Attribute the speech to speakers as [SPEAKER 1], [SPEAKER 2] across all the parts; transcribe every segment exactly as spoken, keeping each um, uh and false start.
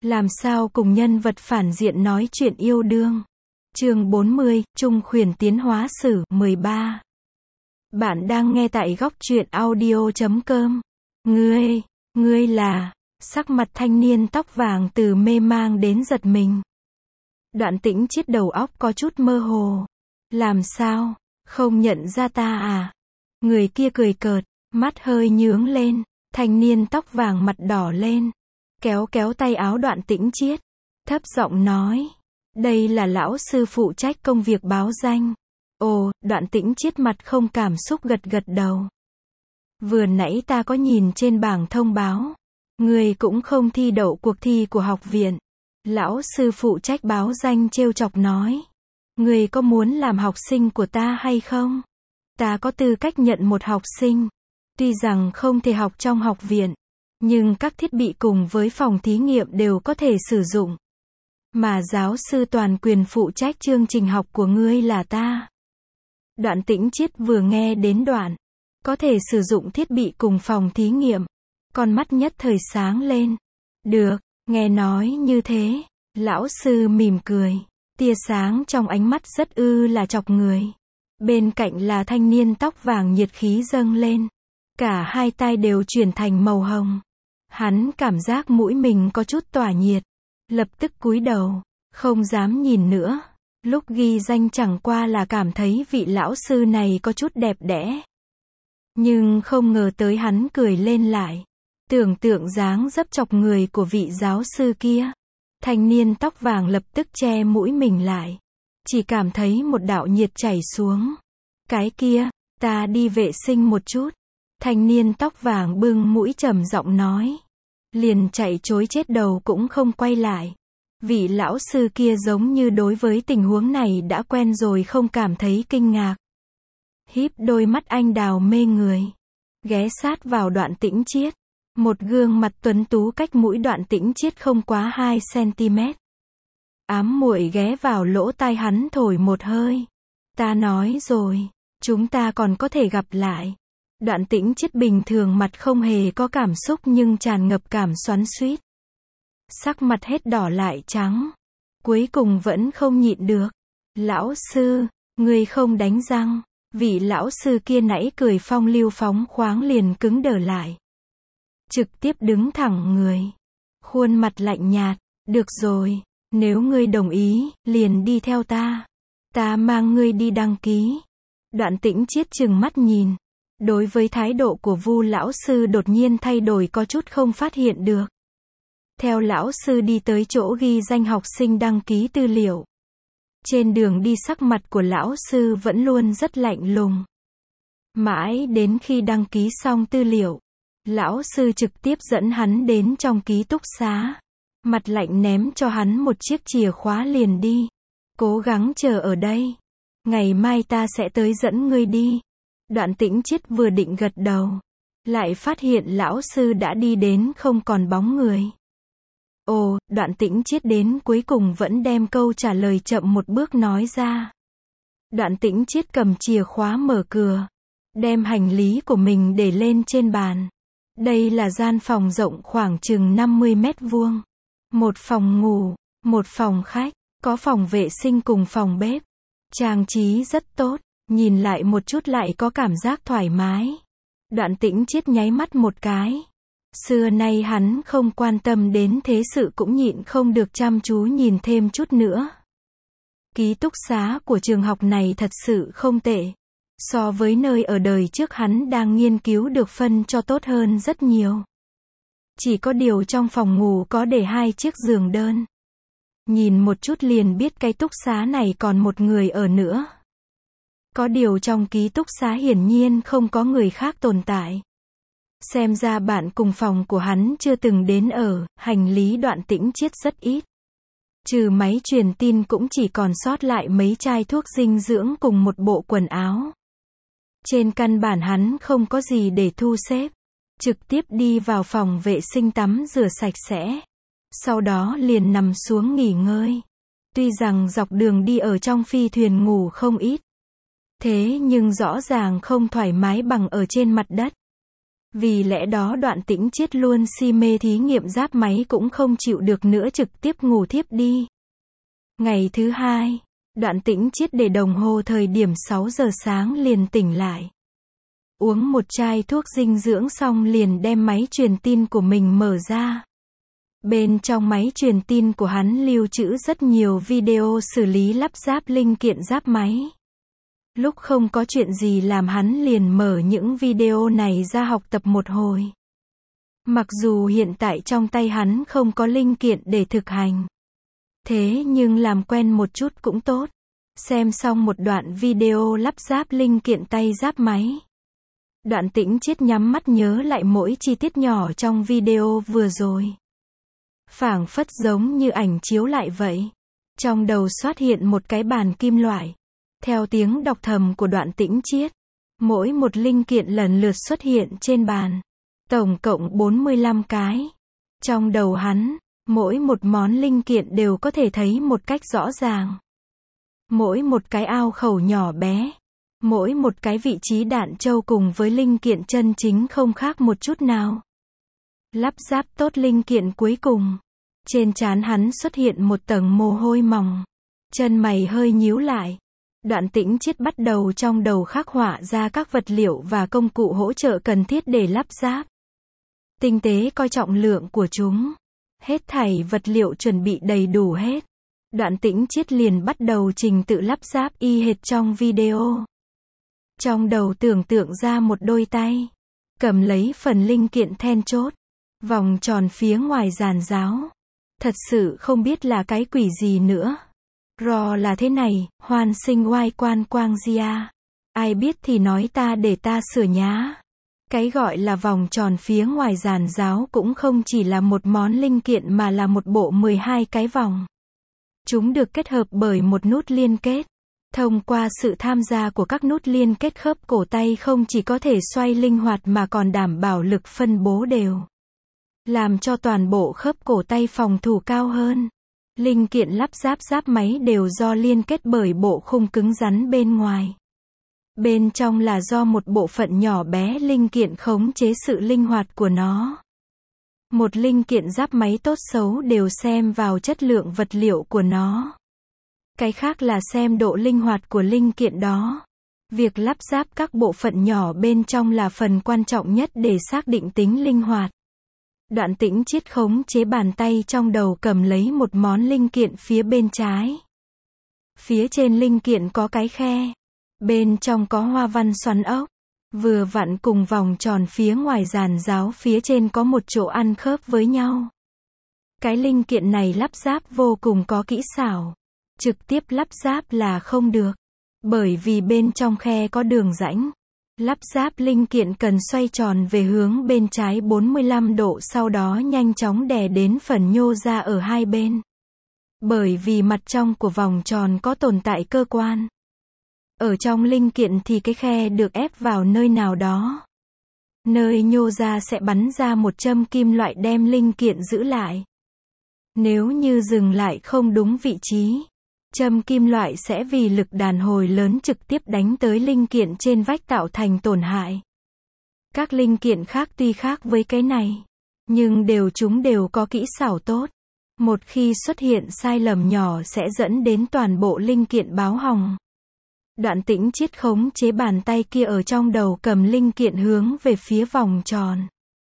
[SPEAKER 1] Làm sao cùng nhân vật phản diện nói chuyện yêu đương. Chương bốn mươi, Trung Khuyển tiến hóa sử, mười ba. Bạn đang nghe tại góc truyện audio chấm com. Ngươi, ngươi là, sắc mặt thanh niên tóc vàng từ mê mang đến giật mình. Đoạn Tĩnh Chiết đầu óc có chút mơ hồ. Làm sao, không nhận ra ta à? Người kia cười cợt, mắt hơi nhướng lên, thanh niên tóc vàng mặt đỏ lên. Kéo kéo tay áo Đoạn Tĩnh Chiết, thấp giọng nói, đây là lão sư phụ trách công việc báo danh. Ồ, Đoạn Tĩnh Chiết mặt không cảm xúc gật gật đầu. Vừa nãy ta có nhìn trên bảng thông báo, người cũng không thi đậu cuộc thi của học viện. Lão sư phụ trách báo danh trêu chọc nói, người có muốn làm học sinh của ta hay không? Ta có tư cách nhận một học sinh. Tuy rằng không thể học trong học viện, nhưng các thiết bị cùng với phòng thí nghiệm đều có thể sử dụng. Mà giáo sư toàn quyền phụ trách chương trình học của ngươi là ta. Đoạn Tĩnh Chiết vừa nghe đến đoạn, có thể sử dụng thiết bị cùng phòng thí nghiệm. Con mắt nhất thời sáng lên. Được, nghe nói như thế, lão sư mỉm cười. Tia sáng trong ánh mắt rất ư là chọc người. Bên cạnh là thanh niên tóc vàng nhiệt khí dâng lên. Cả hai tai đều chuyển thành màu hồng. Hắn cảm giác mũi mình có chút tỏa nhiệt. Lập tức cúi đầu, không dám nhìn nữa. Lúc ghi danh chẳng qua là cảm thấy vị lão sư này có chút đẹp đẽ. Nhưng không ngờ tới hắn cười lên lại. Tưởng tượng dáng dấp chọc người của vị giáo sư kia. Thanh niên tóc vàng lập tức che mũi mình lại. Chỉ cảm thấy một đạo nhiệt chảy xuống. Cái kia, ta đi vệ sinh một chút. Thanh niên tóc vàng bưng mũi trầm giọng nói. Liền chạy chối chết đầu cũng không quay lại. Vị lão sư kia giống như đối với tình huống này đã quen rồi không cảm thấy kinh ngạc. Híp đôi mắt anh đào mê người. Ghé sát vào Đoạn Tĩnh Chiết. Một gương mặt tuấn tú cách mũi Đoạn Tĩnh Chiết không quá hai xăng-ti-mét. Ám muội ghé vào lỗ tai hắn thổi một hơi. Ta nói rồi, chúng ta còn có thể gặp lại. Đoạn Tĩnh Chiết bình thường mặt không hề có cảm xúc nhưng tràn ngập cảm xoắn xuýt. Sắc mặt hết đỏ lại trắng. Cuối cùng vẫn không nhịn được. Lão sư, ngươi không đánh răng. Vị lão sư kia nãy cười phong lưu phóng khoáng liền cứng đờ lại. Trực tiếp đứng thẳng người. Khuôn mặt lạnh nhạt. Được rồi, nếu ngươi đồng ý, liền đi theo ta. Ta mang ngươi đi đăng ký. Đoạn Tĩnh Chiết trừng mắt nhìn. Đối với thái độ của Vu lão sư đột nhiên thay đổi có chút không phát hiện được. Theo lão sư đi tới chỗ ghi danh học sinh đăng ký tư liệu. Trên đường đi sắc mặt của lão sư vẫn luôn rất lạnh lùng. Mãi đến khi đăng ký xong tư liệu, lão sư trực tiếp dẫn hắn đến trong ký túc xá. Mặt lạnh ném cho hắn một chiếc chìa khóa liền đi. Cố gắng chờ ở đây. Ngày mai ta sẽ tới dẫn ngươi đi. Đoạn Tĩnh Chiết vừa định gật đầu. Lại phát hiện lão sư đã đi đến không còn bóng người. Ồ, Đoạn Tĩnh Chiết đến cuối cùng vẫn đem câu trả lời chậm một bước nói ra. Đoạn Tĩnh Chiết cầm chìa khóa mở cửa. Đem hành lý của mình để lên trên bàn. Đây là gian phòng rộng khoảng chừng năm mươi mét vuông. Một phòng ngủ, một phòng khách, có phòng vệ sinh cùng phòng bếp. Trang trí rất tốt, nhìn lại một chút lại có cảm giác thoải mái. Đoạn Tĩnh Chiết nháy mắt một cái. Xưa nay hắn không quan tâm đến thế sự cũng nhịn không được chăm chú nhìn thêm chút nữa. Ký túc xá của trường học này thật sự không tệ. So với nơi ở đời trước hắn đang nghiên cứu được phân cho tốt hơn rất nhiều. Chỉ có điều trong phòng ngủ có để hai chiếc giường đơn. Nhìn một chút liền biết cái túc xá này còn một người ở nữa. Có điều trong ký túc xá hiển nhiên không có người khác tồn tại. Xem ra bạn cùng phòng của hắn chưa từng đến ở, hành lý Đoạn Tĩnh Chiết rất ít. Trừ máy truyền tin cũng chỉ còn sót lại mấy chai thuốc dinh dưỡng cùng một bộ quần áo. Trên căn bản hắn không có gì để thu xếp. Trực tiếp đi vào phòng vệ sinh tắm rửa sạch sẽ. Sau đó liền nằm xuống nghỉ ngơi. Tuy rằng dọc đường đi ở trong phi thuyền ngủ không ít. Thế nhưng rõ ràng không thoải mái bằng ở trên mặt đất. Vì lẽ đó Đoạn Tĩnh Chiết luôn si mê thí nghiệm giáp máy cũng không chịu được nữa trực tiếp ngủ thiếp đi. Ngày thứ hai, Đoạn Tĩnh Chiết để đồng hồ thời điểm sáu giờ sáng liền tỉnh lại. Uống một chai thuốc dinh dưỡng xong liền đem máy truyền tin của mình mở ra. Bên trong máy truyền tin của hắn lưu trữ rất nhiều video xử lý lắp ráp linh kiện giáp máy. Lúc không có chuyện gì làm hắn liền mở những video này ra học tập một hồi. Mặc dù hiện tại trong tay hắn không có linh kiện để thực hành. Thế nhưng làm quen một chút cũng tốt. Xem xong một đoạn video lắp ráp linh kiện tay giáp máy. Đoạn Tĩnh Chiết nhắm mắt nhớ lại mỗi chi tiết nhỏ trong video vừa rồi. Phảng phất giống như ảnh chiếu lại vậy. Trong đầu xuất hiện một cái bàn kim loại. Theo tiếng đọc thầm của Đoạn Tĩnh Chiết, mỗi một linh kiện lần lượt xuất hiện trên bàn. Tổng cộng bốn mươi lăm cái. Trong đầu hắn, mỗi một món linh kiện đều có thể thấy một cách rõ ràng. Mỗi một cái ao khẩu nhỏ bé, mỗi một cái vị trí đạn trâu cùng với linh kiện chân chính không khác một chút nào. Lắp ráp tốt linh kiện cuối cùng. Trên trán hắn xuất hiện một tầng mồ hôi mỏng. Chân mày hơi nhíu lại. Đoạn Tĩnh Chiết bắt đầu trong đầu khắc họa ra các vật liệu và công cụ hỗ trợ cần thiết để lắp ráp. Tinh tế coi trọng lượng của chúng. Hết thảy vật liệu chuẩn bị đầy đủ hết. Đoạn Tĩnh Chiết liền bắt đầu trình tự lắp ráp y hệt trong video. Trong đầu tưởng tượng ra một đôi tay. Cầm lấy phần linh kiện then chốt. Vòng tròn phía ngoài giàn giáo. Thật sự không biết là cái quỷ gì nữa. Rò là thế này, hoàn sinh oai quan quang gia. Ai biết thì nói ta để ta sửa nhá. Cái gọi là vòng tròn phía ngoài giàn giáo cũng không chỉ là một món linh kiện mà là một bộ mười hai cái vòng. Chúng được kết hợp bởi một nút liên kết. Thông qua sự tham gia của các nút liên kết khớp cổ tay không chỉ có thể xoay linh hoạt mà còn đảm bảo lực phân bố đều. Làm cho toàn bộ khớp cổ tay phòng thủ cao hơn. Linh kiện lắp ráp giáp máy đều do liên kết bởi bộ khung cứng rắn bên ngoài. Bên trong là do một bộ phận nhỏ bé linh kiện khống chế sự linh hoạt của nó. Một linh kiện giáp máy tốt xấu đều xem vào chất lượng vật liệu của nó. Cái khác là xem độ linh hoạt của linh kiện đó. Việc lắp ráp các bộ phận nhỏ bên trong là phần quan trọng nhất để xác định tính linh hoạt. Đoạn Tĩnh Chiết khống chế bàn tay trong đầu cầm lấy một món linh kiện phía bên trái. Phía trên linh kiện có cái khe. Bên trong có hoa văn xoắn ốc. Vừa vặn cùng vòng tròn phía ngoài giàn giáo phía trên có một chỗ ăn khớp với nhau. Cái linh kiện này lắp ráp vô cùng có kỹ xảo. Trực tiếp lắp ráp là không được. Bởi vì bên trong khe có đường rãnh. Lắp ráp linh kiện cần xoay tròn về hướng bên trái bốn mươi lăm độ sau đó nhanh chóng đè đến phần nhô ra ở hai bên. Bởi vì mặt trong của vòng tròn có tồn tại cơ quan. Ở trong linh kiện thì cái khe được ép vào nơi nào đó. Nơi nhô ra sẽ bắn ra một châm kim loại đem linh kiện giữ lại. Nếu như dừng lại không đúng vị trí, châm kim loại sẽ vì lực đàn hồi lớn trực tiếp đánh tới linh kiện trên vách tạo thành tổn hại. Các linh kiện khác tuy khác với cái này, nhưng đều chúng đều có kỹ xảo tốt. Một khi xuất hiện sai lầm nhỏ sẽ dẫn đến toàn bộ linh kiện báo hỏng. Đoạn Tĩnh Chiết khống chế bàn tay kia ở trong đầu cầm linh kiện hướng về phía vòng tròn.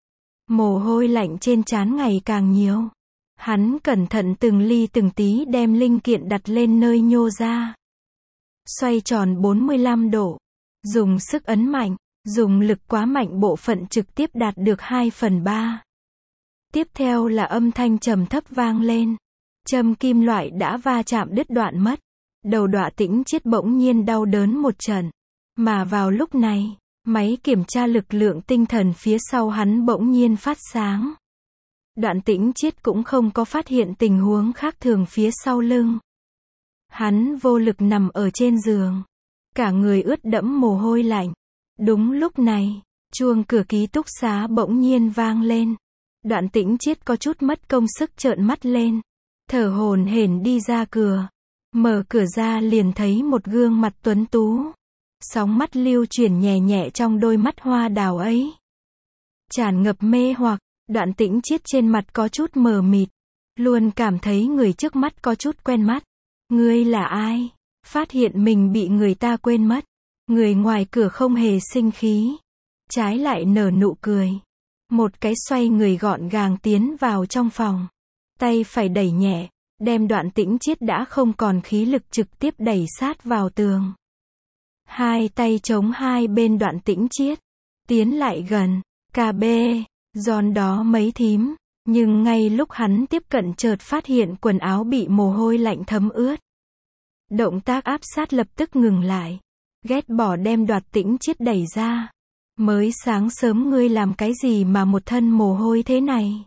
[SPEAKER 1] Mồ hôi lạnh trên trán ngày càng nhiều. Hắn cẩn thận từng ly từng tí đem linh kiện đặt lên nơi nhô ra. Xoay tròn bốn mươi lăm độ. Dùng sức ấn mạnh. Dùng lực quá mạnh bộ phận trực tiếp đạt được hai phần ba. Tiếp theo là âm thanh trầm thấp vang lên. Châm kim loại đã va chạm đứt đoạn mất. Đầu Đoạn Tĩnh Chiết bỗng nhiên đau đớn một trận. Mà vào lúc này, máy kiểm tra lực lượng tinh thần phía sau hắn bỗng nhiên phát sáng. Đoạn Tĩnh Chiết cũng không có phát hiện tình huống khác thường phía sau lưng. Hắn vô lực nằm ở trên giường. Cả người ướt đẫm mồ hôi lạnh. Đúng lúc này, chuông cửa ký túc xá bỗng nhiên vang lên. Đoạn Tĩnh Chiết có chút mất công sức trợn mắt lên. Thở hổn hển đi ra cửa. Mở cửa ra liền thấy một gương mặt tuấn tú. Sóng mắt lưu chuyển nhẹ nhẹ trong đôi mắt hoa đào ấy. tràn ngập mê hoặc. Đoạn Tĩnh Chiết trên mặt có chút mờ mịt, luôn cảm thấy người trước mắt có chút quen mắt. Ngươi là ai? Phát hiện mình bị người ta quên mất. Người ngoài cửa không hề sinh khí, trái lại nở nụ cười. Một cái xoay người gọn gàng tiến vào trong phòng. Tay phải đẩy nhẹ, đem Đoạn Tĩnh Chiết đã không còn khí lực trực tiếp đẩy sát vào tường. Hai tay chống hai bên Đoạn Tĩnh Chiết, tiến lại gần. Cà bê, giòn đó mấy thím. Nhưng ngay lúc hắn tiếp cận chợt phát hiện quần áo bị mồ hôi lạnh thấm ướt. Động tác áp sát lập tức ngừng lại. Ghét bỏ đem Đoạn Tĩnh Chiết đẩy ra. Mới sáng sớm ngươi làm cái gì mà một thân mồ hôi thế này?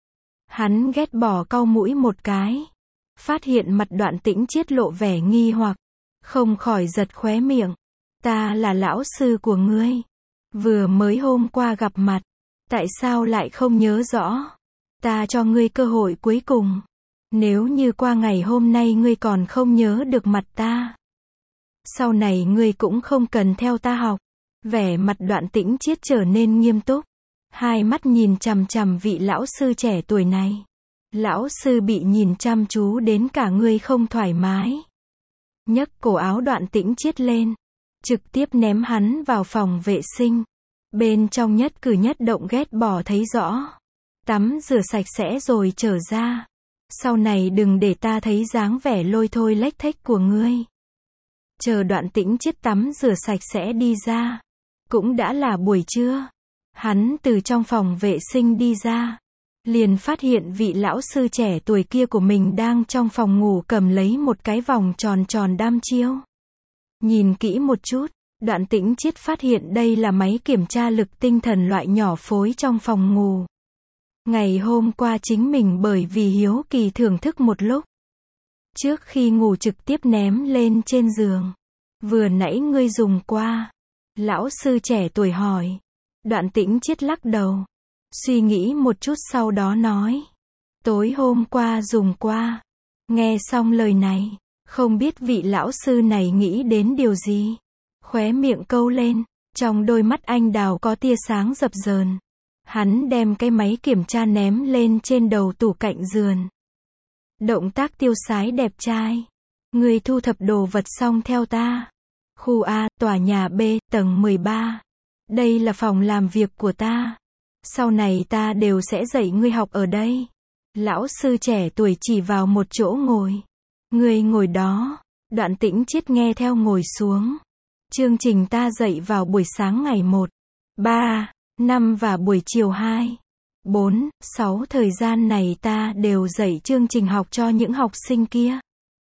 [SPEAKER 1] Hắn ghét bỏ cau mũi một cái. Phát hiện mặt Đoạn Tĩnh Chiết lộ vẻ nghi hoặc. Không khỏi giật khóe miệng. Ta là lão sư của ngươi. Vừa mới hôm qua gặp mặt. Tại sao lại không nhớ rõ? Ta cho ngươi cơ hội cuối cùng. Nếu như qua ngày hôm nay ngươi còn không nhớ được mặt ta, sau này ngươi cũng không cần theo ta học. Vẻ mặt Đoạn Tĩnh Chiết trở nên nghiêm túc. Hai mắt nhìn chằm chằm vị lão sư trẻ tuổi này. Lão sư bị nhìn chăm chú đến cả người không thoải mái. Nhấc cổ áo Đoạn Tĩnh Chiết lên. Trực tiếp ném hắn vào phòng vệ sinh. Bên trong nhất cử nhất động ghét bỏ thấy rõ. Tắm rửa sạch sẽ rồi trở ra. Sau này đừng để ta thấy dáng vẻ lôi thôi lếch thếch của ngươi. Chờ Đoạn Tĩnh Chiết tắm rửa sạch sẽ đi ra. Cũng đã là buổi trưa. Hắn từ trong phòng vệ sinh đi ra. Liền phát hiện vị lão sư trẻ tuổi kia của mình đang trong phòng ngủ cầm lấy một cái vòng tròn tròn đăm chiêu. Nhìn kỹ một chút, Đoạn Tĩnh Chiết phát hiện đây là máy kiểm tra lực tinh thần loại nhỏ phối trong phòng ngủ. Ngày hôm qua chính mình bởi vì hiếu kỳ thưởng thức một lúc. Trước khi ngủ trực tiếp ném lên trên giường. Vừa nãy ngươi dùng qua. Lão sư trẻ tuổi hỏi. Đoạn Tĩnh Chiết lắc đầu. Suy nghĩ một chút sau đó nói. Tối hôm qua dùng qua. Nghe xong lời này. Không biết vị lão sư này nghĩ đến điều gì. Khóe miệng câu lên. Trong đôi mắt anh đào có tia sáng dập dờn. Hắn đem cái máy kiểm tra ném lên trên đầu tủ cạnh giường. Động tác tiêu sái đẹp trai. Người thu thập đồ vật xong theo ta. Khu A, tòa nhà B, tầng mười ba. Đây là phòng làm việc của ta. Sau này ta đều sẽ dạy ngươi học ở đây. Lão sư trẻ tuổi chỉ vào một chỗ ngồi. Ngươi ngồi đó. Đoạn Tĩnh Chiết nghe theo ngồi xuống. Chương trình ta dạy vào buổi sáng ngày một, ba, năm và buổi chiều hai, bốn, sáu thời gian này ta đều dạy chương trình học cho những học sinh kia.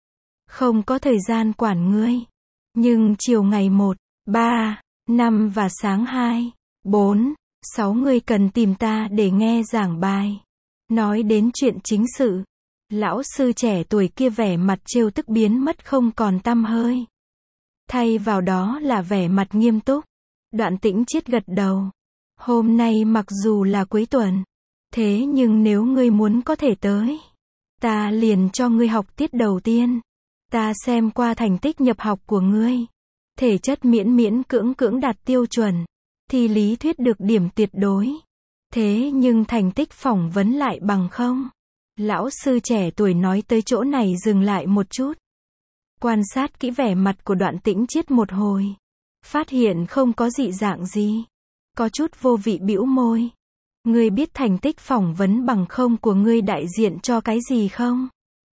[SPEAKER 1] Không có thời gian quản ngươi. Nhưng chiều ngày một, ba, năm và sáng hai, bốn, sáu ngươi cần tìm ta để nghe giảng bài. Nói đến chuyện chính sự. Lão sư trẻ tuổi kia vẻ mặt trêu tức biến mất không còn tăm hơi. Thay vào đó là vẻ mặt nghiêm túc. Đoạn Tĩnh Chiết gật đầu. Hôm nay mặc dù là cuối tuần. Thế nhưng nếu ngươi muốn có thể tới. Ta liền cho ngươi học tiết đầu tiên. Ta xem qua thành tích nhập học của ngươi. Thể chất miễn miễn cưỡng cưỡng đạt tiêu chuẩn. Thì lý thuyết được điểm tuyệt đối. Thế nhưng thành tích phỏng vấn lại bằng không. Lão sư trẻ tuổi nói tới chỗ này dừng lại một chút. Quan sát kỹ vẻ mặt của Đoạn Tĩnh Chiết một hồi. Phát hiện không có dị dạng gì. Có chút vô vị bĩu môi. Ngươi biết thành tích phỏng vấn bằng không của ngươi đại diện cho cái gì không?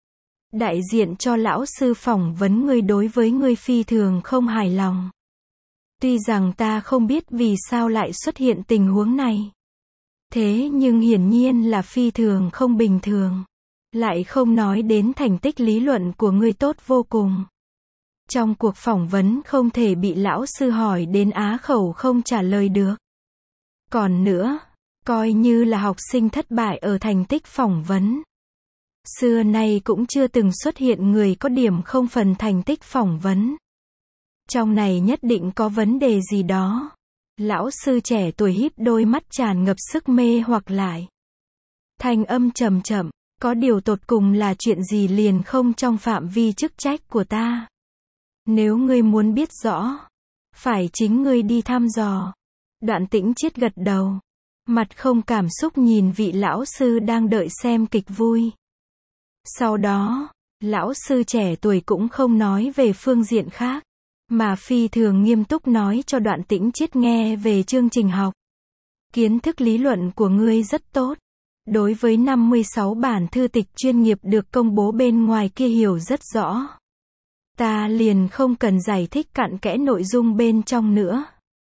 [SPEAKER 1] Đại diện cho lão sư phỏng vấn ngươi đối với ngươi phi thường không hài lòng. Tuy rằng ta không biết vì sao lại xuất hiện tình huống này. Thế nhưng hiển nhiên là phi thường không bình thường. Lại không nói đến thành tích lý luận của ngươi tốt vô cùng. Trong cuộc phỏng vấn không thể bị lão sư hỏi đến á khẩu không trả lời được. Còn nữa, coi như là học sinh thất bại ở thành tích phỏng vấn. Xưa nay cũng chưa từng xuất hiện người có điểm không phần thành tích phỏng vấn. Trong này nhất định có vấn đề gì đó. Lão sư trẻ tuổi híp đôi mắt tràn ngập sức mê hoặc lại. Thanh âm trầm chậm, có điều tột cùng là chuyện gì liền không trong phạm vi chức trách của ta. Nếu ngươi muốn biết rõ, phải chính ngươi đi thăm dò. Đoạn Tĩnh Chiết gật đầu. mặt không cảm xúc nhìn vị lão sư đang đợi xem kịch vui. Sau đó, lão sư trẻ tuổi cũng không nói về phương diện khác, mà phi thường nghiêm túc nói cho Đoạn Tĩnh Chiết nghe về chương trình học. Kiến thức lý luận của ngươi rất tốt. Đối với năm mươi sáu bản thư tịch chuyên nghiệp được công bố bên ngoài kia hiểu rất rõ. Ta liền không cần giải thích cặn kẽ nội dung bên trong nữa.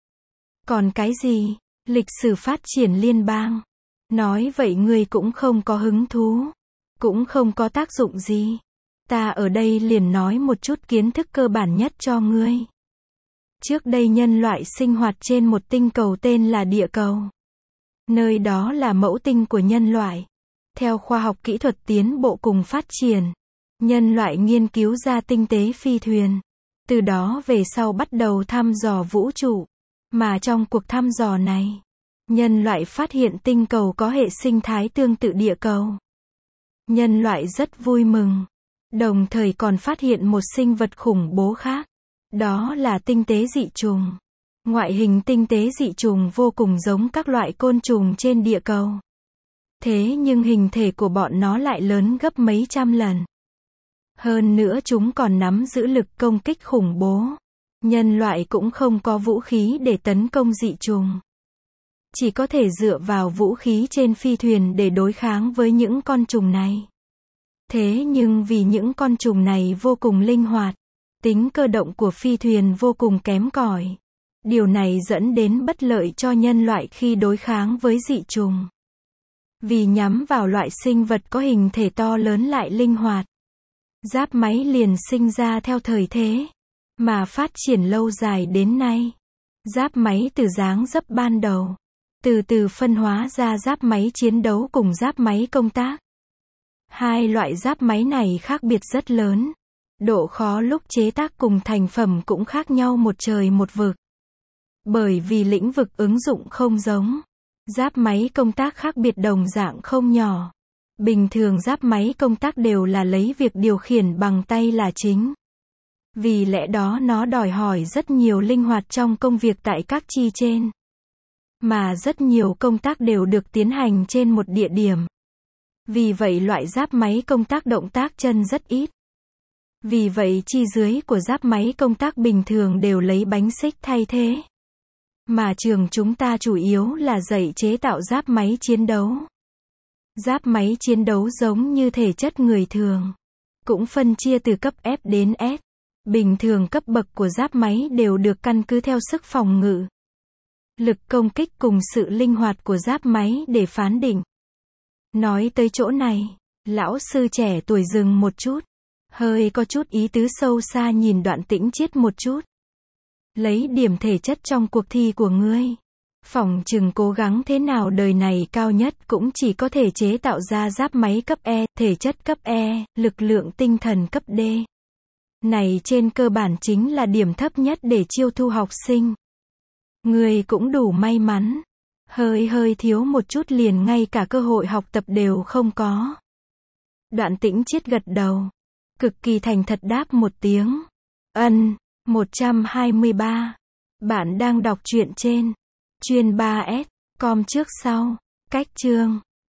[SPEAKER 1] Còn cái gì? Lịch sử phát triển liên bang. Nói vậy ngươi cũng không có hứng thú. Cũng không có tác dụng gì. Ta ở đây liền nói một chút kiến thức cơ bản nhất cho ngươi. Trước đây nhân loại sinh hoạt trên một tinh cầu tên là địa cầu. Nơi đó là mẫu tinh của nhân loại. Theo khoa học kỹ thuật tiến bộ cùng phát triển, nhân loại nghiên cứu ra tinh tế phi thuyền. Từ đó về sau bắt đầu thăm dò vũ trụ. Mà trong cuộc thăm dò này, nhân loại phát hiện tinh cầu có hệ sinh thái tương tự địa cầu. Nhân loại rất vui mừng. Đồng thời còn phát hiện một sinh vật khủng bố khác. Đó là tinh tế dị trùng. Ngoại hình tinh tế dị trùng vô cùng giống các loại côn trùng trên địa cầu. Thế nhưng hình thể của bọn nó lại lớn gấp mấy trăm lần. Hơn nữa chúng còn nắm giữ lực công kích khủng bố. Nhân loại cũng không có vũ khí để tấn công dị trùng. Chỉ có thể dựa vào vũ khí trên phi thuyền để đối kháng với những con trùng này. Thế nhưng vì những con trùng này vô cùng linh hoạt, tính cơ động của phi thuyền vô cùng kém cỏi. Điều này dẫn đến bất lợi cho nhân loại khi đối kháng với dị trùng. Vì nhắm vào loại sinh vật có hình thể to lớn lại linh hoạt, giáp máy liền sinh ra theo thời thế, mà phát triển lâu dài đến nay. Giáp máy từ dáng dấp ban đầu, từ từ phân hóa ra giáp máy chiến đấu cùng giáp máy công tác. Hai loại giáp máy này khác biệt rất lớn. Độ khó lúc chế tác cùng thành phẩm cũng khác nhau một trời một vực. Bởi vì lĩnh vực ứng dụng không giống, giáp máy công tác khác biệt đồng dạng không nhỏ. Bình thường giáp máy công tác đều là lấy việc điều khiển bằng tay là chính. Vì lẽ đó nó đòi hỏi rất nhiều linh hoạt trong công việc tại các chi trên. Mà rất nhiều công tác đều được tiến hành trên một địa điểm. Vì vậy loại giáp máy công tác động tác chân rất ít. Vì vậy chi dưới của giáp máy công tác bình thường đều lấy bánh xích thay thế. Mà trường chúng ta chủ yếu là dạy chế tạo giáp máy chiến đấu. Giáp máy chiến đấu giống như thể chất người thường. Cũng phân chia từ cấp F đến S. Bình thường cấp bậc của giáp máy đều được căn cứ theo sức phòng ngự, lực công kích cùng sự linh hoạt của giáp máy để phán định. Nói tới chỗ này, lão sư trẻ tuổi dừng một chút. Hơi có chút ý tứ sâu xa nhìn Đoạn Tĩnh Chiết một chút. Lấy điểm thể chất trong cuộc thi của ngươi, phỏng chừng cố gắng thế nào đời này cao nhất cũng chỉ có thể chế tạo ra giáp máy cấp E, thể chất cấp E, lực lượng tinh thần cấp D. Này trên cơ bản chính là điểm thấp nhất để chiêu thu học sinh. Ngươi cũng đủ may mắn. Hơi hơi thiếu một chút liền ngay cả cơ hội học tập đều không có. Đoạn Tĩnh Chiết gật đầu. Cực kỳ thành thật đáp một tiếng. Ân, một trăm hai mươi ba. Bạn đang đọc truyện trên chuyên ba S com trước sau. Cách chương